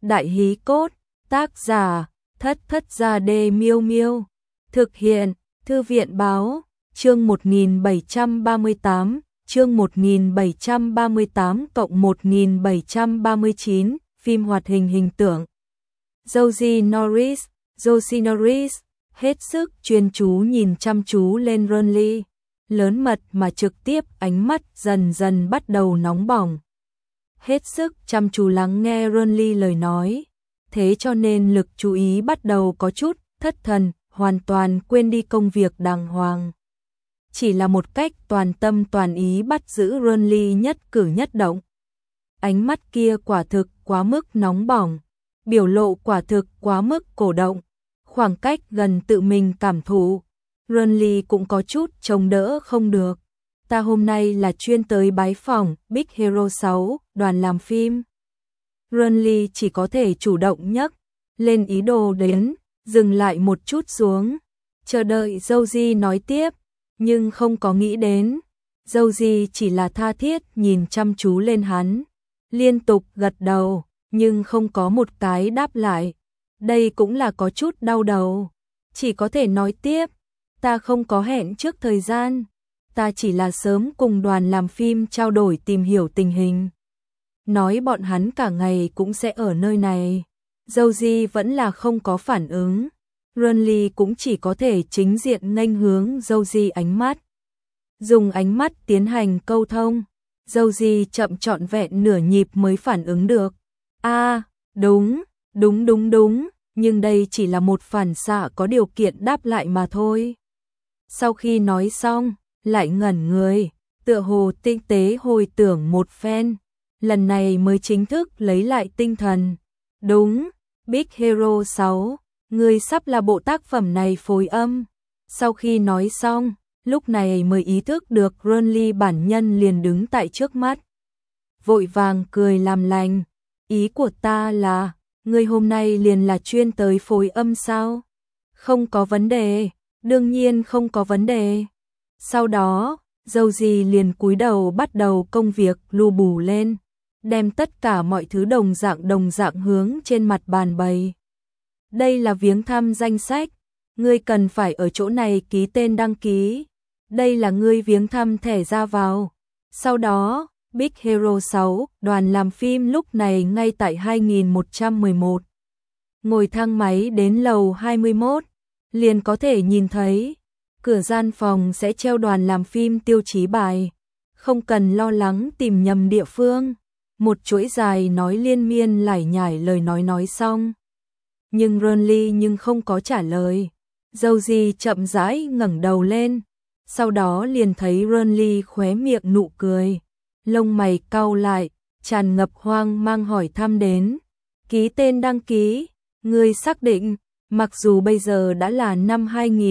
Đại hí cốt, tác giả, Thất Thất Gia Đê Miêu Miêu. Thực hiện, Thư viện báo, chương 1738, chương 1738 cộng 1739, phim hoạt hình hình tượng. Josie Norris, hết sức chuyên chú nhìn chăm chú lên Ronly, lớn mật mà trực tiếp, ánh mắt dần dần bắt đầu nóng bỏng. Hết sức chăm chú lắng nghe Ronly lời nói, thế cho nên lực chú ý bắt đầu có chút thất thần, hoàn toàn quên đi công việc đàng hoàng. Chỉ là một cách toàn tâm toàn ý bắt giữ Ronly nhất cử nhất động. Ánh mắt kia quả thực quá mức nóng bỏng, biểu lộ quả thực quá mức cổ động, khoảng cách gần tự mình cảm thụ. Ronly cũng có chút chống đỡ không được. Ta hôm nay là chuyên tới bái phỏng Big Hero 6, đoàn làm phim. Ronly chỉ có thể chủ động nhấc lên ý đồ đến, dừng lại một chút xuống, chờ đợi Josie nói tiếp, nhưng không có nghĩ đến. Josie chỉ là tha thiết nhìn chăm chú lên hắn, liên tục gật đầu, nhưng không có một cái đáp lại. Đây cũng là có chút đau đầu, chỉ có thể nói tiếp, ta không có hẹn trước thời gian, ta chỉ là sớm cùng đoàn làm phim trao đổi tìm hiểu tình hình. Nói bọn hắn cả ngày cũng sẽ ở nơi này. Josie vẫn là không có phản ứng. Ronly cũng chỉ có thể chính diện nghênh hướng Josie ánh mắt. Dùng ánh mắt tiến hành câu thông. Josie chậm trọn vẹn nửa nhịp mới phản ứng được. Đúng, nhưng đây chỉ là một phản xạ có điều kiện đáp lại mà thôi. Sau khi nói xong, lại ngẩn người, tựa hồ tinh tế hồi tưởng một phen, lần này mới chính thức lấy lại tinh thần. Đúng, Big Hero 6, người sắp là bộ tác phẩm này phối âm. Sau khi nói xong, lúc này mới ý thức được Ronly bản nhân liền đứng tại trước mắt. Vội vàng cười làm lành, ý của ta là, người hôm nay liền là chuyên tới phối âm sao? Không có vấn đề, đương nhiên không có vấn đề. Sau đó, Josie liền cúi đầu bắt đầu công việc lu bù lên, đem tất cả mọi thứ đồng dạng hướng trên mặt bàn bày. Đây là viếng thăm danh sách, ngươi cần phải ở chỗ này ký tên đăng ký. Đây là ngươi viếng thăm thẻ ra vào. Sau đó, Big Hero 6, đoàn làm phim lúc này ngay tại 2111. Ngồi thang máy đến lầu 21, liền có thể nhìn thấy cửa gian phòng sẽ treo đoàn làm phim tiêu chí bài, không cần lo lắng tìm nhầm địa phương. Một chuỗi dài nói liên miên lải nhải lời nói xong. Nhưng Ronly không có trả lời. Josie chậm rãi ngẩng đầu lên, sau đó liền thấy Ronly khóe miệng nụ cười, lông mày cau lại, tràn ngập hoang mang hỏi thăm đến. Ký tên đăng ký, ngươi xác định? Mặc dù bây giờ đã là năm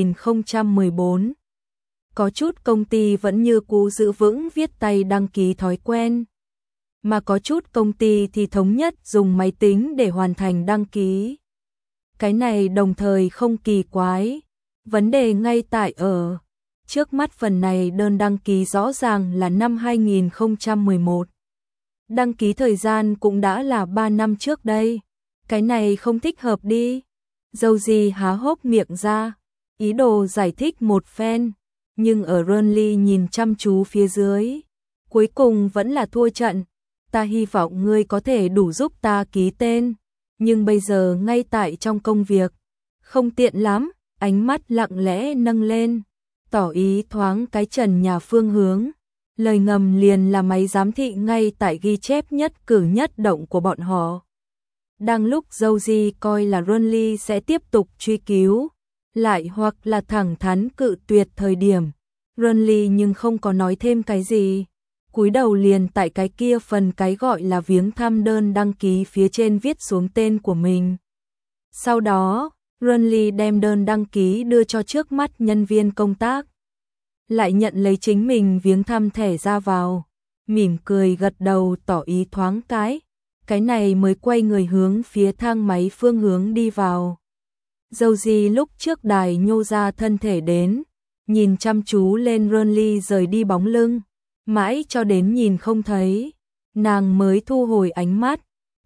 2014, có chút công ty vẫn như cũ giữ vững viết tay đăng ký thói quen, mà có chút công ty thì thống nhất dùng máy tính để hoàn thành đăng ký. Cái này đồng thời không kỳ quái, vấn đề ngay tại ở trước mắt phần này đơn đăng ký rõ ràng là năm 2011. Đăng ký thời gian cũng đã là 3 năm trước đây, cái này không thích hợp đi. Josie há hốc miệng ra, ý đồ giải thích một phen, nhưng ở Ronly nhìn chăm chú phía dưới, cuối cùng vẫn là thua trận. Ta hy vọng ngươi có thể đủ giúp ta ký tên, nhưng bây giờ ngay tại trong công việc, không tiện lắm. Ánh mắt lặng lẽ nâng lên, tỏ ý thoáng cái trần nhà phương hướng. Lời ngầm liền là máy giám thị ngay tại ghi chép nhất cử nhất động của bọn họ. Đang lúc Josie coi là Ronly sẽ tiếp tục truy cứu, lại hoặc là thẳng thắn cự tuyệt thời điểm, Ronly nhưng không có nói thêm cái gì, cúi đầu liền tại cái kia phần cái gọi là viếng thăm đơn đăng ký phía trên viết xuống tên của mình. Sau đó, Ronly đem đơn đăng ký đưa cho trước mắt nhân viên công tác, lại nhận lấy chính mình viếng thăm thẻ ra vào, mỉm cười gật đầu tỏ ý thoáng cái này mới quay người hướng phía thang máy phương hướng đi vào. Josie lúc trước đài nhô ra thân thể đến, nhìn chăm chú lên Ronly rời đi bóng lưng, mãi cho đến nhìn không thấy, nàng mới thu hồi ánh mắt,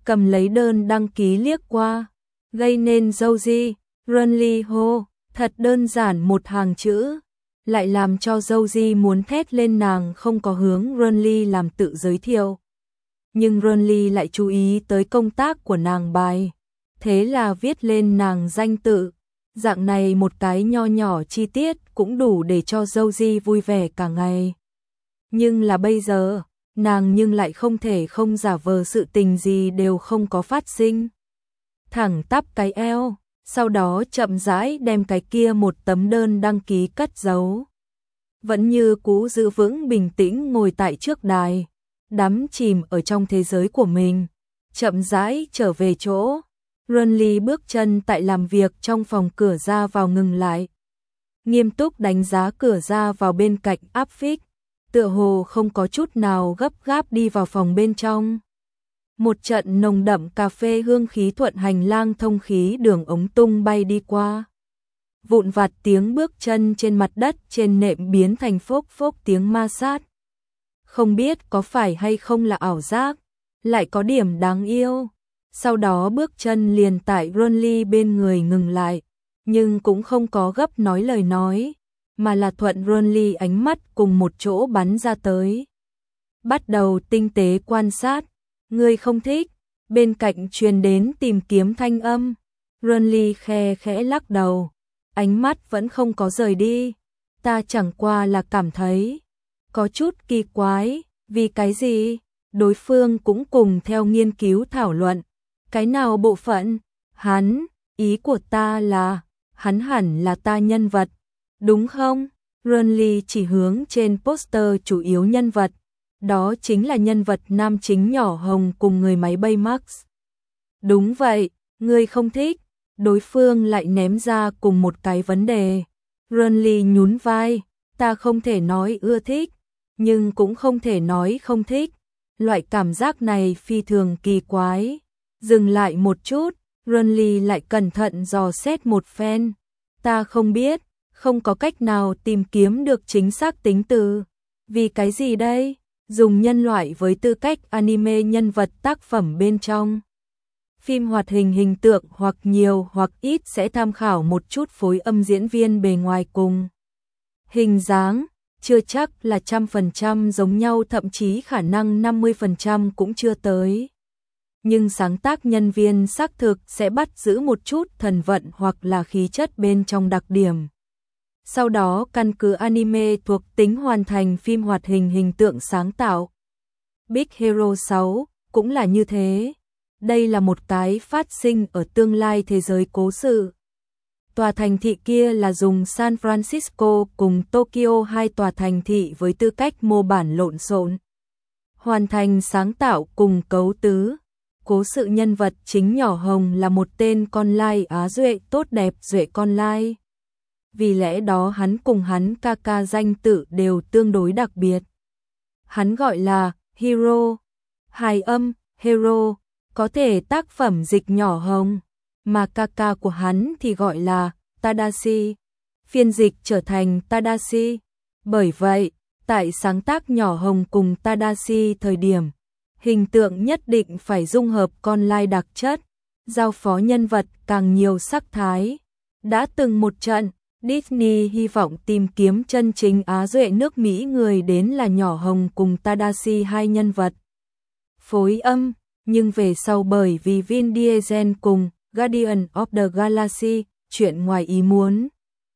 cầm lấy đơn đăng ký liếc qua, gây nên Joji, Runly hô, thật đơn giản một hàng chữ, lại làm cho Joji muốn thét lên. Nàng không có hướng Runly làm tự giới thiệu, nhưng Runly lại chú ý tới công tác của nàng bài, thế là viết lên nàng danh tự. Dạng này một cái nho nhỏ chi tiết cũng đủ để cho Joji vui vẻ cả ngày. Nhưng là bây giờ, nàng nhưng lại không thể không giả vờ sự tình gì đều không có phát sinh. Thẳng tắp cái eo, sau đó chậm rãi đem cái kia một tấm đơn đăng ký cất giấu. Vẫn như cũ giữ vững bình tĩnh ngồi tại trước đài, đắm chìm ở trong thế giới của mình, chậm rãi trở về chỗ. Runly bước chân tại làm việc trong phòng cửa ra vào ngừng lại, nghiêm túc đánh giá cửa ra vào bên cạnh áp phích, tựa hồ không có chút nào gấp gáp đi vào phòng bên trong. Một trận nồng đậm cà phê hương khí thuận hành lang thông khí đường ống tung bay đi qua. Vụn vặt tiếng bước chân trên mặt đất trên nệm biến thành phốc phốc tiếng ma sát. Không biết có phải hay không là ảo giác, lại có điểm đáng yêu. Sau đó bước chân liền tại Runly bên người ngừng lại, nhưng cũng không có gấp nói lời nói, mà là thuận Runly ánh mắt cùng một chỗ bắn ra tới. Bắt đầu tinh tế quan sát, ngươi không thích, bên cạnh truyền đến tìm kiếm thanh âm. Runly khe khẽ lắc đầu, ánh mắt vẫn không có rời đi. Ta chẳng qua là cảm thấy có chút kỳ quái, vì cái gì? Đối phương cũng cùng theo nghiên cứu thảo luận. Cái nào bộ phận? Hắn, ý của ta là, hắn hẳn là ta nhân vật, đúng không? Runly chỉ hướng trên poster chủ yếu nhân vật, đó chính là nhân vật nam chính nhỏ hồng cùng người máy bay Max. Đúng vậy, ngươi không thích, đối phương lại ném ra cùng một cái vấn đề. Runly nhún vai, ta không thể nói ưa thích, nhưng cũng không thể nói không thích, loại cảm giác này phi thường kỳ quái. Dừng lại một chút, Runly lại cẩn thận dò xét một phen. Ta không biết, không có cách nào tìm kiếm được chính xác tính từ. Vì cái gì đây? Dùng nhân loại với tư cách anime nhân vật tác phẩm bên trong. Phim hoạt hình hình tượng hoặc nhiều hoặc ít sẽ tham khảo một chút phối âm diễn viên bề ngoài cùng. Hình dáng, chưa chắc là 100% giống nhau, thậm chí khả năng 50% cũng chưa tới. Nhưng sáng tác nhân viên xác thực sẽ bắt giữ một chút thần vận hoặc là khí chất bên trong đặc điểm. Sau đó căn cứ anime thuộc tính hoàn thành phim hoạt hình hình tượng sáng tạo. Big Hero 6 cũng là như thế. Đây là một cái phát sinh ở tương lai thế giới cố sự. Tòa thành thị kia là dùng San Francisco cùng Tokyo, hai tòa thành thị với tư cách mô bản lộn xộn. Hoàn thành sáng tạo cùng cấu tứ. Cố sự nhân vật chính nhỏ hồng là một tên con lai Á Duệ tốt đẹp Duệ con lai. Vì lẽ đó hắn cùng hắn ca ca danh tự đều tương đối đặc biệt. Hắn gọi là Hero, hài âm, Hero, có thể tác phẩm dịch nhỏ hồng, mà ca ca của hắn thì gọi là Tadashi, phiên dịch trở thành Tadashi. Bởi vậy, tại sáng tác nhỏ hồng cùng Tadashi thời điểm, hình tượng nhất định phải dung hợp con lai đặc chất, giao phó nhân vật càng nhiều sắc thái. Đã từng một trận, Disney hy vọng tìm kiếm chân chính Á Duệ nước Mỹ, người đến là nhỏ hồng cùng Tadashi, hai nhân vật phối âm, nhưng về sau bởi vì Vin Diesel cùng Guardian of the Galaxy, chuyện ngoài ý muốn,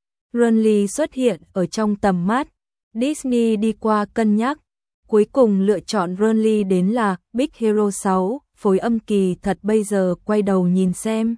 Runly xuất hiện ở trong tầm mắt. Disney đi qua cân nhắc, cuối cùng lựa chọn Runly đến là Big Hero 6, phối âm kỳ thật bây giờ quay đầu nhìn xem.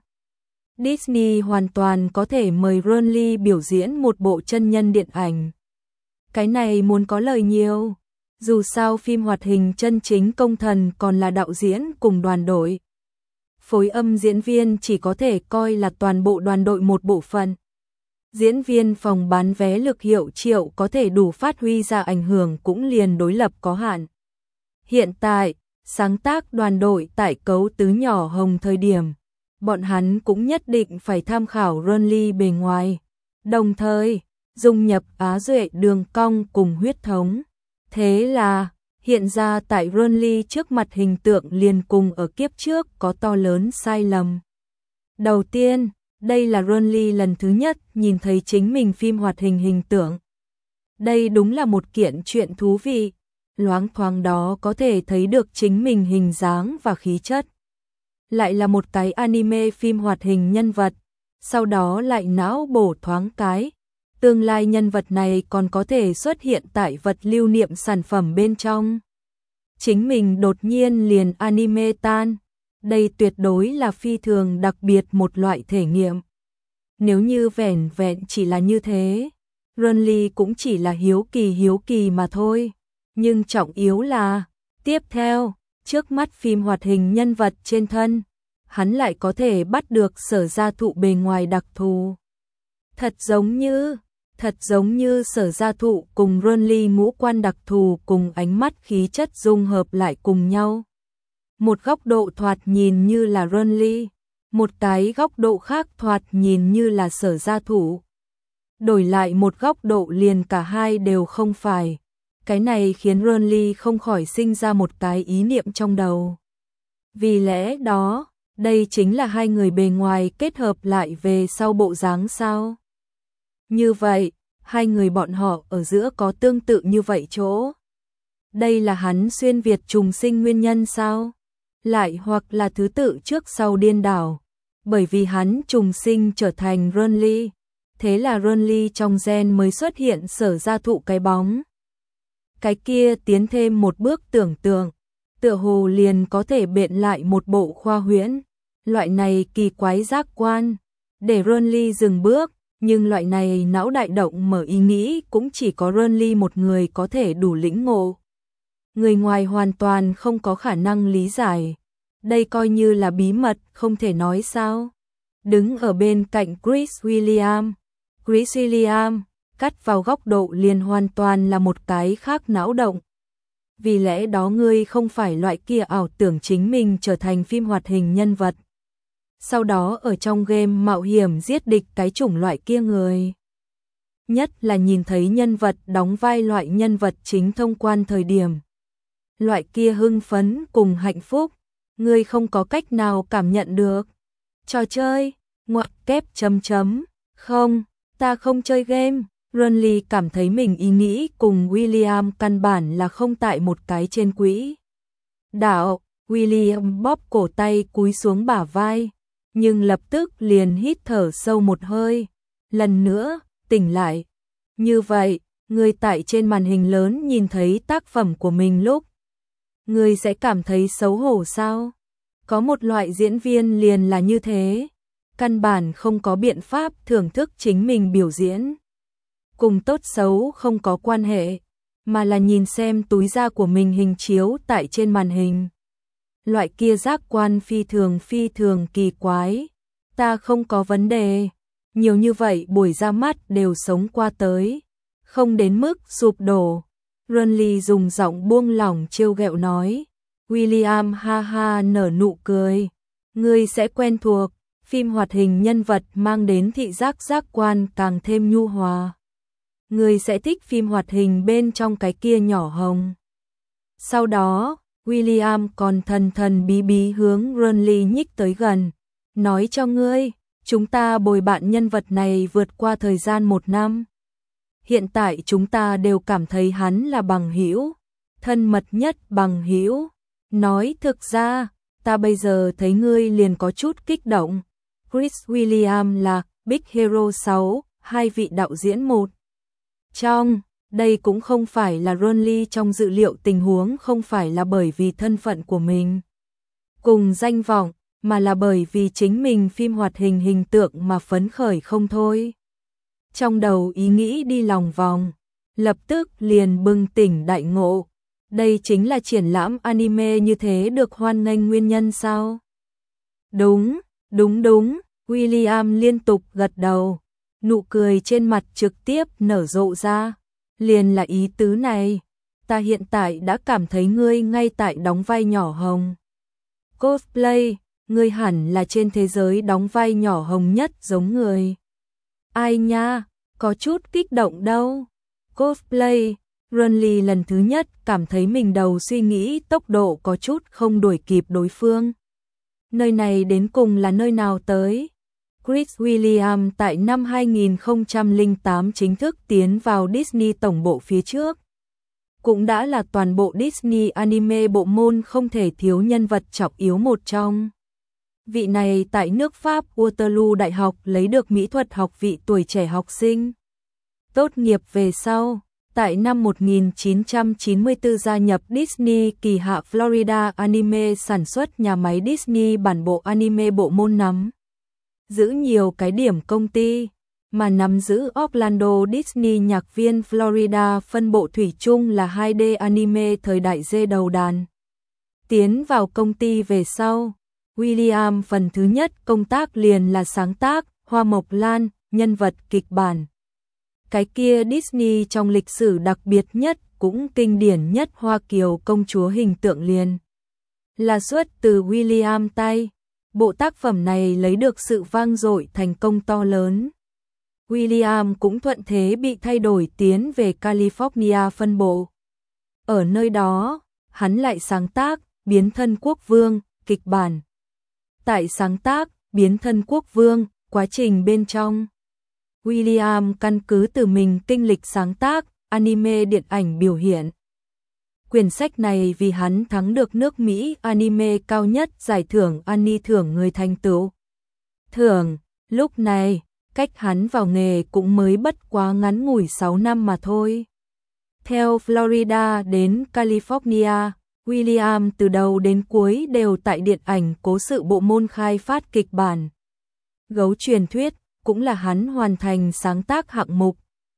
Disney hoàn toàn có thể mời Runly biểu diễn một bộ chân nhân điện ảnh. Cái này muốn có lời nhiều, dù sao phim hoạt hình chân chính công thần còn là đạo diễn cùng đoàn đội. Phối âm diễn viên chỉ có thể coi là toàn bộ đoàn đội một bộ phận. Diễn viên phòng bán vé lực hiệu triệu có thể đủ phát huy ra ảnh hưởng cũng liền đối lập có hạn. Hiện tại, sáng tác đoàn đội tại cấu tứ nhỏ hồng thời điểm, bọn hắn cũng nhất định phải tham khảo Runly bề ngoài, đồng thời dung nhập Á Duệ đường cong cùng huyết thống. Thế là, Hiện ra tại Ronly trước mặt hình tượng liền cùng ở kiếp trước có to lớn sai lầm. Đầu tiên, đây là Ronly lần thứ nhất nhìn thấy chính mình phim hoạt hình hình tượng. Đây đúng là một kiện chuyện thú vị, loáng thoáng đó có thể thấy được chính mình hình dáng và khí chất. Lại là một cái anime phim hoạt hình nhân vật, sau đó lại não bổ thoáng cái. Tương lai nhân vật này còn có thể xuất hiện tại vật lưu niệm sản phẩm bên trong. Chính mình đột nhiên liền anime tan. Đây tuyệt đối là phi thường đặc biệt một loại thể nghiệm. Nếu như vẻn vẹn chỉ là như thế, Ronly cũng chỉ là hiếu kỳ mà thôi. Nhưng trọng yếu là, tiếp theo, trước mắt phim hoạt hình nhân vật trên thân, hắn lại có thể bắt được Sở Gia Thụ bề ngoài đặc thù. Thật giống như Sở Gia Thụ cùng Ronly ngũ quan đặc thù cùng ánh mắt khí chất dung hợp lại cùng nhau. Một góc độ thoạt nhìn như là Ronly, một cái góc độ khác thoạt nhìn như là Sở Gia Thụ. Đổi lại một góc độ liền cả hai đều không phải. Cái này khiến Ronly không khỏi sinh ra một cái ý niệm trong đầu. Vì lẽ đó, đây chính là hai người bề ngoài kết hợp lại về sau bộ dáng sao? Như vậy, hai người bọn họ ở giữa có tương tự như vậy chỗ. Đây là hắn xuyên Việt trùng sinh nguyên nhân sao? Lại hoặc là thứ tự trước sau điên đảo. Bởi vì hắn trùng sinh trở thành Ronly, thế là Ronly trong gen mới xuất hiện Sở Gia Thụ cái bóng. Cái kia tiến thêm một bước tưởng tượng, tựa hồ liền có thể biện lại một bộ khoa huyễn. Loại này kỳ quái giác quan, để Ronly dừng bước, nhưng loại này não đại động mở ý nghĩ cũng chỉ có Ronly một người có thể đủ lĩnh ngộ. Người ngoài hoàn toàn không có khả năng lý giải. Đây coi như là bí mật không thể nói sao. Đứng ở bên cạnh Chris William, cắt vào góc độ liền hoàn toàn là một cái khác não động. Vì lẽ đó ngươi không phải loại kia ảo tưởng chính mình trở thành phim hoạt hình nhân vật. Sau đó ở trong game mạo hiểm giết địch cái chủng loại kia người. Nhất là nhìn thấy nhân vật đóng vai loại nhân vật chính thông quan thời điểm. Loại kia hưng phấn cùng hạnh phúc, ngươi không có cách nào cảm nhận được. Trò chơi, ngoặc kép chấm chấm, không, ta không chơi game. Ronly cảm thấy mình ý nghĩ cùng William căn bản là không tại một cái trên quỹ đạo. William bóp cổ tay cúi xuống bả vai, nhưng lập tức liền hít thở sâu một hơi, lần nữa tỉnh lại. Như vậy, người tại trên màn hình lớn nhìn thấy tác phẩm của mình lúc, người sẽ cảm thấy xấu hổ sao? Có một loại diễn viên liền là như thế, căn bản không có biện pháp thưởng thức chính mình biểu diễn. Cùng tốt xấu không có quan hệ, mà là nhìn xem túi da của mình hình chiếu tại trên màn hình. Loại kia giác quan phi thường kỳ quái. Ta không có vấn đề, nhiều như vậy buổi ra mắt đều sống qua tới, không đến mức sụp đổ. Ronly dùng giọng buông lỏng trêu ghẹo nói. William ha ha nở nụ cười. Ngươi sẽ quen thuộc, phim hoạt hình nhân vật mang đến thị giác giác quan càng thêm nhu hòa. Ngươi sẽ thích phim hoạt hình bên trong cái kia nhỏ hồng. Sau đó, William còn thần bí hướng Ronly nhích tới gần. Nói cho ngươi, chúng ta bồi bạn nhân vật này vượt qua thời gian 1 năm. Hiện tại chúng ta đều cảm thấy hắn là bằng hữu, thân mật nhất bằng hữu. Nói thực ra, ta bây giờ thấy ngươi liền có chút kích động. Chris William là Big Hero 6, hai vị đạo diễn một. Trong, đây cũng không phải là Ronly trong dự liệu tình huống không phải là bởi vì thân phận của mình cùng danh vọng, mà là bởi vì chính mình phim hoạt hình hình tượng mà phấn khởi không thôi. Trong đầu ý nghĩ đi lòng vòng, lập tức liền bừng tỉnh đại ngộ. Đây chính là triển lãm anime như thế được hoan nghênh nguyên nhân sao? Đúng, William liên tục gật đầu, nụ cười trên mặt trực tiếp nở rộ ra. Liền là ý tứ này, ta hiện tại đã cảm thấy ngươi ngay tại đóng vai nhỏ hồng. Cosplay, ngươi hẳn là trên thế giới đóng vai nhỏ hồng nhất giống người. Ai nha, có chút kích động đâu. Cosplay, Ronly lần thứ nhất cảm thấy mình đầu suy nghĩ tốc độ có chút không đuổi kịp đối phương. Nơi này đến cùng là nơi nào tới? Chris Williams tại năm 2008 chính thức tiến vào Disney tổng bộ phía trước. Cũng đã là toàn bộ Disney anime bộ môn không thể thiếu nhân vật trọng yếu một trong. Vị này tại nước Pháp Waterloo Đại học lấy được mỹ thuật học vị tuổi trẻ học sinh. Tốt nghiệp về sau, tại năm 1994 gia nhập Disney kỳ hạ Florida Anime sản xuất nhà máy Disney bản bộ anime bộ môn nắm giữ nhiều cái điểm công ty, mà nắm giữ Orlando Disney nhạc viên Florida phân bộ thủy chung là 2D anime thời đại dê đầu đàn. Tiến vào công ty về sau, Williams phần thứ nhất công tác liền là sáng tác Hoa Mộc Lan, nhân vật kịch bản. Cái kia Disney trong lịch sử đặc biệt nhất cũng kinh điển nhất Hoa Kiều công chúa hình tượng liền là xuất từ Williams tay. Bộ tác phẩm này lấy được sự vang dội thành công to lớn. Williams cũng thuận thế bị thay đổi tiến về California phân bộ. Ở nơi đó, hắn lại sáng tác Biến thân quốc vương, kịch bản. Tại sáng tác Biến thân quốc vương, quá trình bên trong, Williams căn cứ từ mình kinh lịch sáng tác anime điện ảnh biểu hiện. Quyển sách này vì hắn thắng được nước Mỹ anime cao nhất giải thưởng Annie thưởng người thành tựu. Thưởng, lúc này, cách hắn vào nghề cũng mới bất quá ngắn ngủi 6 năm mà thôi. Theo Florida đến California, Williams từ đầu đến cuối đều tại điện ảnh cố sự bộ môn khai phát kịch bản. Gấu truyền thuyết cũng là hắn hoàn thành sáng tác hạng mục.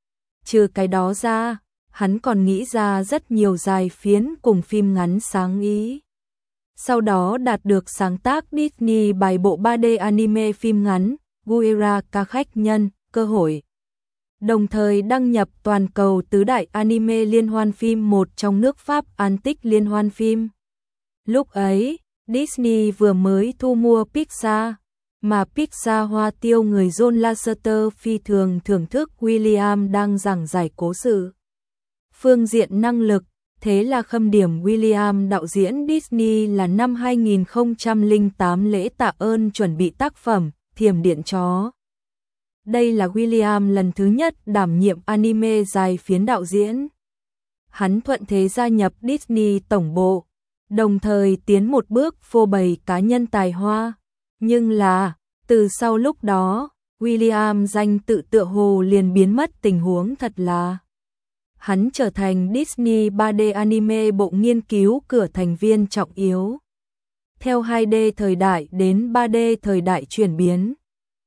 Trừ cái đó ra, hắn còn nghĩ ra rất nhiều dài phiến cùng phim ngắn sáng ý. Sau đó đạt được sáng tác Disney bài bộ 3D anime phim ngắn, Guerra ca khách nhân, cơ hội. Đồng thời đăng nhập toàn cầu tứ đại anime liên hoan phim một trong nước Pháp Antic liên hoan phim. Lúc ấy, Disney vừa mới thu mua Pixar, mà Pixar hoa tiêu người John Lasseter phi thường thưởng thức Williams đang giảng giải cố sự. Phương diện năng lực, thế là khâm điểm Williams đạo diễn Disney là năm 2008 lễ tạ ơn chuẩn bị tác phẩm Thiểm điện chó. Đây là Williams lần thứ nhất đảm nhiệm anime dài phiến đạo diễn. Hắn thuận thế gia nhập Disney tổng bộ, đồng thời tiến một bước phô bày cá nhân tài hoa. Nhưng là, từ sau lúc đó, Williams danh tự tựa hồ liền biến mất tình huống thật là. Hắn trở thành Disney 3D anime bộ nghiên cứu cửa thành viên trọng yếu. Theo 2D thời đại đến 3D thời đại chuyển biến,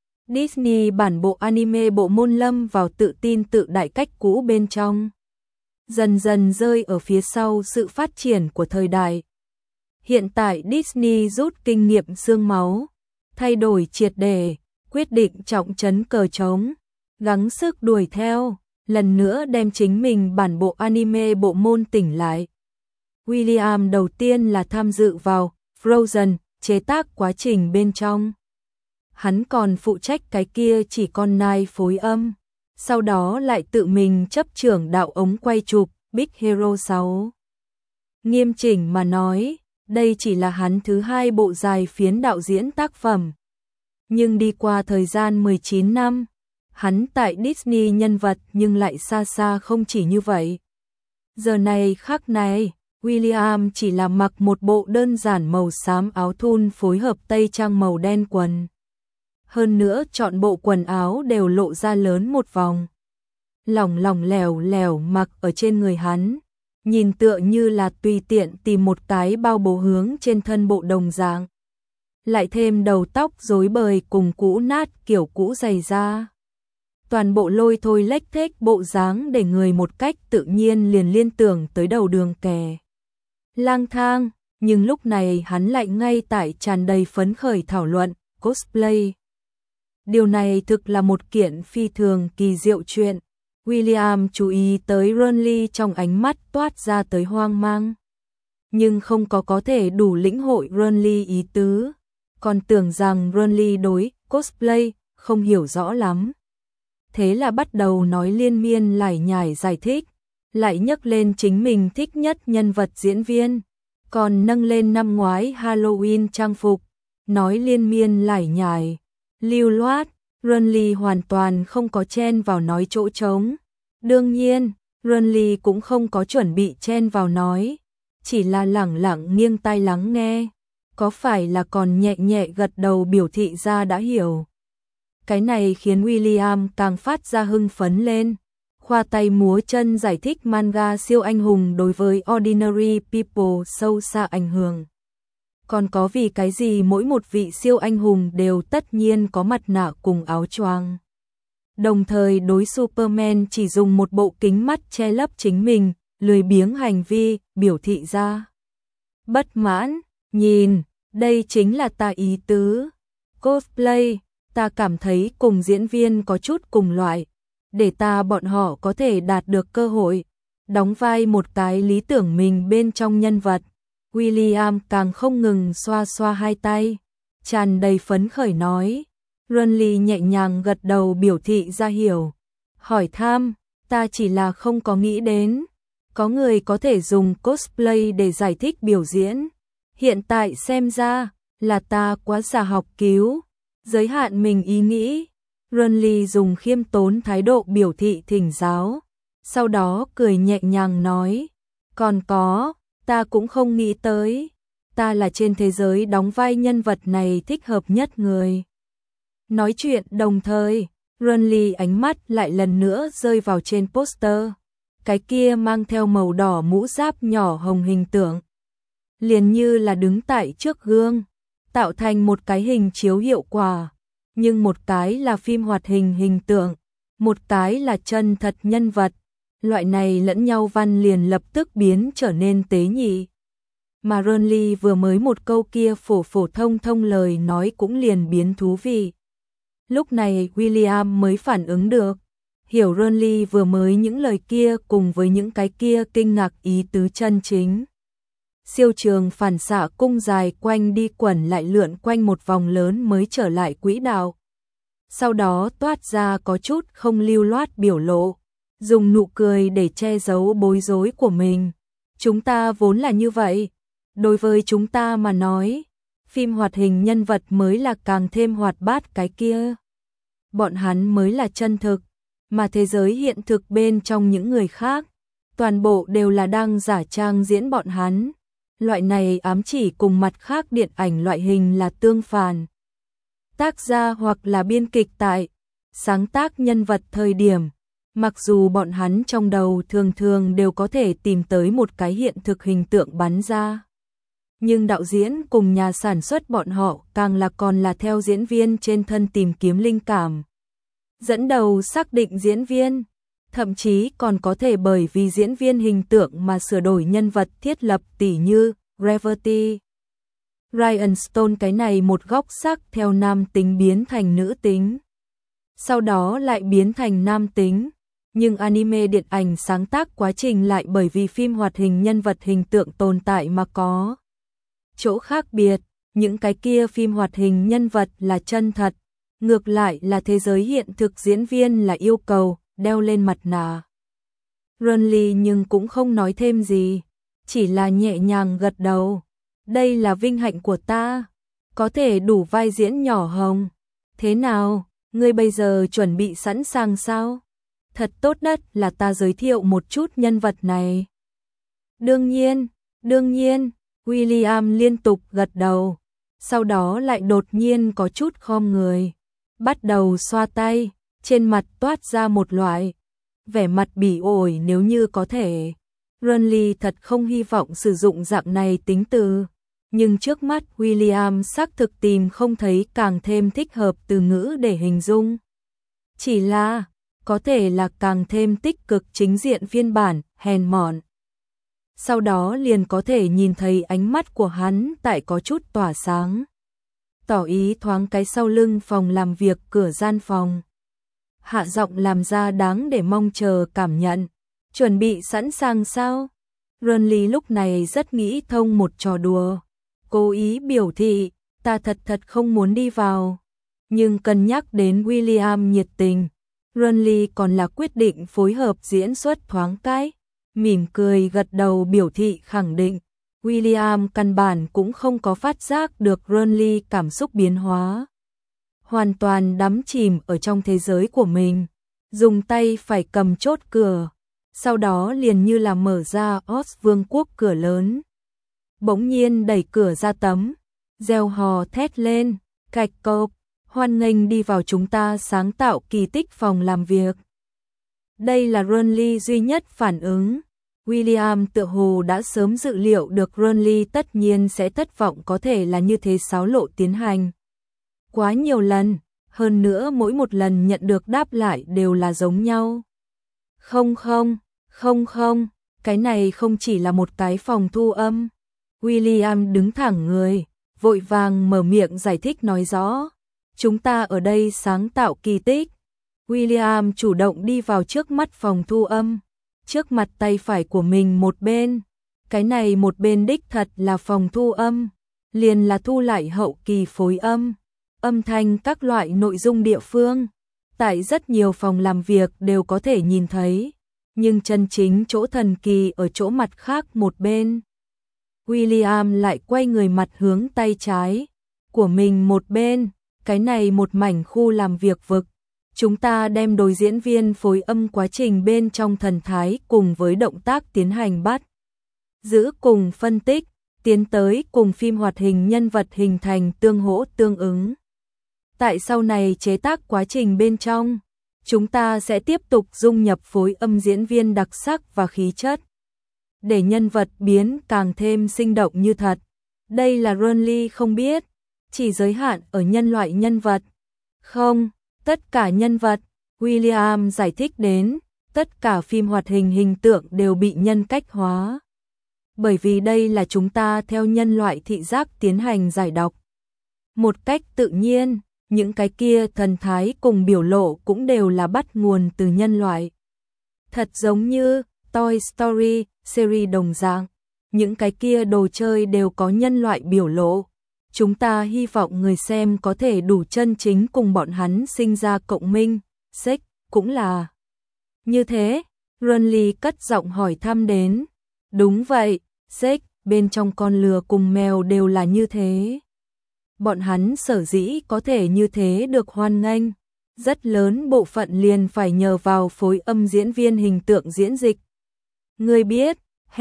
Disney bản bộ anime bộ môn lâm vào tự tin tự đại cách cũ bên trong, dần dần rơi ở phía sau sự phát triển của thời đại. Hiện tại Disney rút kinh nghiệm xương máu, thay đổi triệt để, quyết định trọng trấn cờ trống, gắng sức đuổi theo, lần nữa đem chính mình bản bộ anime bộ môn tỉnh lại. Williams đầu tiên là tham dự vào Frozen chế tác quá trình bên trong. Hắn còn phụ trách cái kia chỉ con nai phối âm, sau đó lại tự mình chấp trưởng đạo ống quay chụp Big Hero 6. Nghiêm chỉnh mà nói, đây chỉ là hắn thứ hai bộ dài phiến đạo diễn tác phẩm. Nhưng đi qua thời gian 19 năm, hắn tại Disney nhân vật nhưng lại xa xa không chỉ như vậy. Giờ này khắc này, Williams chỉ là mặc một bộ đơn giản màu xám áo thun phối hợp tây trang màu đen quần. Hơn nữa chọn bộ quần áo đều lộ ra lớn một vòng. Lỏng lỏng lẻo lẻo mặc ở trên người hắn, nhìn tựa như là tùy tiện tìm một cái bao bố hướng trên thân bộ đồng dạng. Lại thêm đầu tóc rối bời cùng cũ nát kiểu cũ dày da. Toàn bộ lôi thôi lếch thếch bộ dáng để người một cách tự nhiên liền liên tưởng tới đầu đường kè lang thang, nhưng lúc này hắn lại ngay tại tràn đầy phấn khởi thảo luận cosplay. Điều này thực là một kiện phi thường kỳ diệu chuyện. Williams chú ý tới Ronly trong ánh mắt toát ra tới hoang mang, nhưng không có thể đủ lĩnh hội Ronly ý tứ, còn tưởng rằng Ronly đối cosplay không hiểu rõ lắm. Thế là bắt đầu nói liên miên lải nhải giải thích, lại nhắc lên chính mình thích nhất nhân vật diễn viên, còn nâng lên năm ngoái Halloween trang phục, nói liên miên lải nhải, lưu loát, Renly hoàn toàn không có chen vào nói chỗ trống. Đương nhiên, Renly cũng không có chuẩn bị chen vào nói, chỉ là lẳng lặng nghiêng tai lắng nghe, có phải là còn nhẹ nhẹ gật đầu biểu thị ra đã hiểu. Cái này khiến William càng phát ra hưng phấn lên, khoa tay múa chân giải thích manga siêu anh hùng đối với ordinary people sâu xa ảnh hưởng. Còn có vì cái gì mỗi một vị siêu anh hùng đều tất nhiên có mặt nạ cùng áo choàng. Đồng thời đối Superman chỉ dùng một bộ kính mắt che lấp chính mình, lười biếng hành vi, biểu thị ra bất mãn, nhìn, đây chính là ta ý tứ. Cosplay, ta cảm thấy cùng diễn viên có chút cùng loại, để bọn họ có thể đạt được cơ hội, đóng vai một cái lý tưởng mình bên trong nhân vật. William càng không ngừng xoa xoa hai tay, tràn đầy phấn khởi nói. Renly nhẹ nhàng gật đầu biểu thị ra hiểu. Hỏi thăm, ta chỉ là không có nghĩ đến, có người có thể dùng cosplay để giải thích biểu diễn. Hiện tại xem ra, là ta quá già học cứu, giới hạn mình ý nghĩ. Renly dùng khiêm tốn thái độ biểu thị thỉnh giáo, sau đó cười nhẹ nhàng nói, còn có, ta cũng không nghĩ tới, ta là trên thế giới đóng vai nhân vật này thích hợp nhất người. Nói chuyện đồng thời, Renly ánh mắt lại lần nữa rơi vào trên poster, cái kia mang theo màu đỏ mũ giáp nhỏ hồng hình tượng. Liền như là đứng tại trước gương, tạo thành một cái hình chiếu hiệu quả, nhưng một cái là phim hoạt hình hình tượng, một cái là chân thật nhân vật, loại này lẫn nhau văn liền lập tức biến trở nên tế nhị. Mà Renly vừa mới một câu kia phổ phổ thông thông lời nói cũng liền biến thú vị. Lúc này William mới phản ứng được, hiểu Renly vừa mới những lời kia cùng với những cái kia kinh ngạc ý tứ chân chính. Siêu trường phản xạ cung dài quanh đi quẩn lại lượn quanh một vòng lớn mới trở lại quỹ đạo. Sau đó toát ra có chút không lưu loát biểu lộ, dùng nụ cười để che giấu bối rối của mình. Chúng ta vốn là như vậy. Đối với chúng ta mà nói, phim hoạt hình nhân vật mới là càng thêm hoạt bát cái kia. Bọn hắn mới là chân thực, mà thế giới hiện thực bên trong những người khác, toàn bộ đều là đang giả trang diễn bọn hắn. Loại này ám chỉ cùng mặt khác điện ảnh loại hình là tương phản. Tác gia hoặc là biên kịch tại sáng tác nhân vật thời điểm, mặc dù bọn hắn trong đầu thường thường đều có thể tìm tới một cái hiện thực hình tượng bắn ra, nhưng đạo diễn cùng nhà sản xuất bọn họ càng là còn là theo diễn viên trên thân tìm kiếm linh cảm, dẫn đầu xác định diễn viên, thậm chí còn có thể bởi vì diễn viên hình tượng mà sửa đổi nhân vật thiết lập, tỉ như Gravity. Ryan Stone cái này một góc sắc theo nam tính biến thành nữ tính, sau đó lại biến thành nam tính, nhưng anime điện ảnh sáng tác quá trình lại bởi vì phim hoạt hình nhân vật hình tượng tồn tại mà có chỗ khác biệt. Những cái kia phim hoạt hình nhân vật là chân thật, ngược lại là thế giới hiện thực diễn viên là yêu cầu đeo lên mặt nạ. Renly nhưng cũng không nói thêm gì, chỉ là nhẹ nhàng gật đầu. Đây là vinh hạnh của ta, có thể đủ vai diễn nhỏ hồng. Thế nào, ngươi bây giờ chuẩn bị sẵn sàng sao? Thật tốt nhất là ta giới thiệu một chút nhân vật này. Đương nhiên, William liên tục gật đầu, sau đó lại đột nhiên có chút khom người, bắt đầu xoa tay, trên mặt toát ra một loại vẻ mặt bỉ ổi nếu như có thể. Renly thật không hy vọng sử dụng dạng này tính từ, nhưng trước mắt William xác thực tìm không thấy càng thêm thích hợp từ ngữ để hình dung. Chỉ là, có thể là càng thêm tích cực chính diện phiên bản, hèn mọn. Sau đó liền có thể nhìn thấy ánh mắt của hắn tại có chút tỏa sáng. Tỏ ý thoáng cái sau lưng phòng làm việc cửa gian phòng. Hạ giọng làm ra đáng để mong chờ cảm nhận. Chuẩn bị sẵn sàng sao? Renly lúc này rất nghĩ thông một trò đùa. Cố ý biểu thị, ta thật không muốn đi vào. Nhưng cân nhắc đến William nhiệt tình, Renly còn là quyết định phối hợp diễn xuất thoáng cái. mỉm cười gật đầu biểu thị khẳng định. William căn bản cũng không có phát giác được Renly cảm xúc biến hóa. Hoàn toàn đắm chìm ở trong thế giới của mình, dùng tay phải cầm chốt cửa, sau đó liền như là mở ra Oz vương quốc cửa lớn. Bỗng nhiên đẩy cửa ra tấm, reo hò thét lên, cạch cộp, hoan nghênh đi vào chúng ta sáng tạo kỳ tích phòng làm việc. Đây là Renly duy nhất phản ứng. William tựa hồ đã sớm dự liệu được Renly tất nhiên sẽ thất vọng, có thể là như thế xáo lộ tiến hành quá nhiều lần, hơn nữa mỗi một lần nhận được đáp lại đều là giống nhau. Không, cái này không chỉ là một cái phòng thu âm. William đứng thẳng người, vội vàng mở miệng giải thích nói rõ. Chúng ta ở đây sáng tạo kỳ tích. William chủ động đi vào trước mắt phòng thu âm, trước mặt tay phải của mình một bên. Cái này một bên đích thật là phòng thu âm, liền là thu lại hậu kỳ phối âm, âm thanh các loại nội dung địa phương. Tại rất nhiều phòng làm việc đều có thể nhìn thấy, nhưng chân chính chỗ thần kỳ ở chỗ mặt khác một bên. William lại quay người mặt hướng tay trái của mình một bên, cái này một mảnh khu làm việc vực. Chúng ta đem đối diễn viên phối âm quá trình bên trong thần thái cùng với động tác tiến hành bắt giữ cùng phân tích, tiến tới cùng phim hoạt hình nhân vật hình thành tương hỗ tương ứng. Tại sau này chế tác quá trình bên trong, chúng ta sẽ tiếp tục dung nhập phối âm diễn viên đặc sắc và khí chất, để nhân vật biến càng thêm sinh động như thật. Đây là Renly không biết, chỉ giới hạn ở nhân loại nhân vật. Không, tất cả nhân vật, William giải thích đến, tất cả phim hoạt hình hình tượng đều bị nhân cách hóa. Bởi vì đây là chúng ta theo nhân loại thị giác tiến hành giải đọc. Một cách tự nhiên, những cái kia thần thái cùng biểu lộ cũng đều là bắt nguồn từ nhân loại. Thật giống như Toy Story series đồng dạng, những cái kia đồ chơi đều có nhân loại biểu lộ. Chúng ta hy vọng người xem có thể đủ chân chính cùng bọn hắn sinh ra cộng minh. Sách cũng là như thế. Renly cất giọng hỏi thăm đến. Đúng vậy, Sách, bên trong con lừa cùng mèo đều là như thế. Bọn hắn sở dĩ có thể như thế được hoan nghênh, rất lớn bộ phận liền phải nhờ vào phối âm diễn viên hình tượng diễn dịch. Người biết,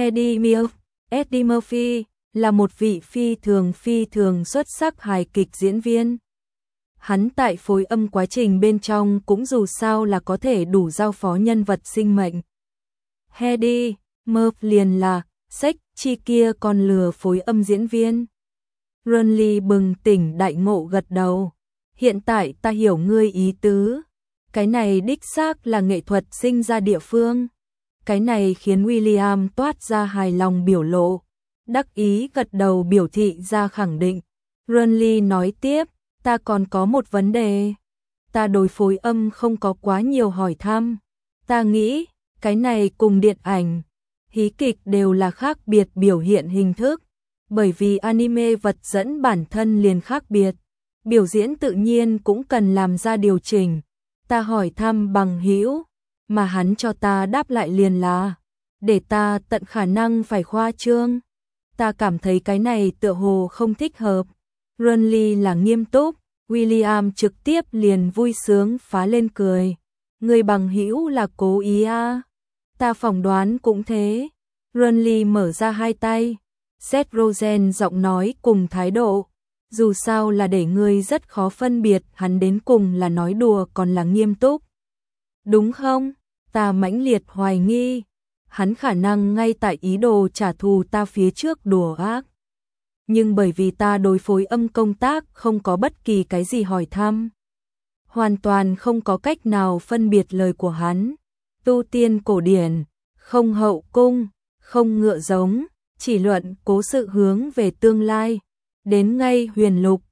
Eddie Murphy là một vị phi thường xuất sắc hài kịch diễn viên. Hắn tại phối âm quá trình bên trong cũng dù sao là có thể đủ giao phó nhân vật sinh mệnh. Eddie Murphy liền là Sách chi kia con lừa phối âm diễn viên. Renly bừng tỉnh đại ngộ gật đầu. Hiện tại ta hiểu ngươi ý tứ. Cái này đích xác là nghệ thuật sinh ra địa phương. Cái này khiến William toát ra hài lòng biểu lộ. Đắc ý gật đầu biểu thị ra khẳng định. Renly nói tiếp, ta còn có một vấn đề. Ta đối phối âm không có quá nhiều hỏi thăm. Ta nghĩ, cái này cùng điện ảnh, hí kịch đều là khác biệt biểu hiện hình thức. Bởi vì anime vật dẫn bản thân liền khác biệt. Biểu diễn tự nhiên cũng cần làm ra điều chỉnh. Ta hỏi thăm bằng hữu, mà hắn cho ta đáp lại liền là, để ta tận khả năng phải khoa trương. Ta cảm thấy cái này tựa hồ không thích hợp. Renly là nghiêm túc, William trực tiếp liền vui sướng phá lên cười. Người bằng hữu là cố ý à? Ta phỏng đoán cũng thế. Renly mở ra hai tay. Seth Rogen giọng nói cùng thái độ. Dù sao là để ngươi rất khó phân biệt hắn đến cùng là nói đùa còn là nghiêm túc. Đúng không? Ta mãnh liệt hoài nghi. Hắn khả năng ngay tại ý đồ trả thù ta phía trước đùa ác. Nhưng bởi vì ta đối phối âm công tác không có bất kỳ cái gì hỏi thăm. Hoàn toàn không có cách nào phân biệt lời của hắn. Tu tiên cổ điển, không hậu cung, không ngựa giống, chỉ luận cố sự hướng về tương lai. Đến ngay huyền lục,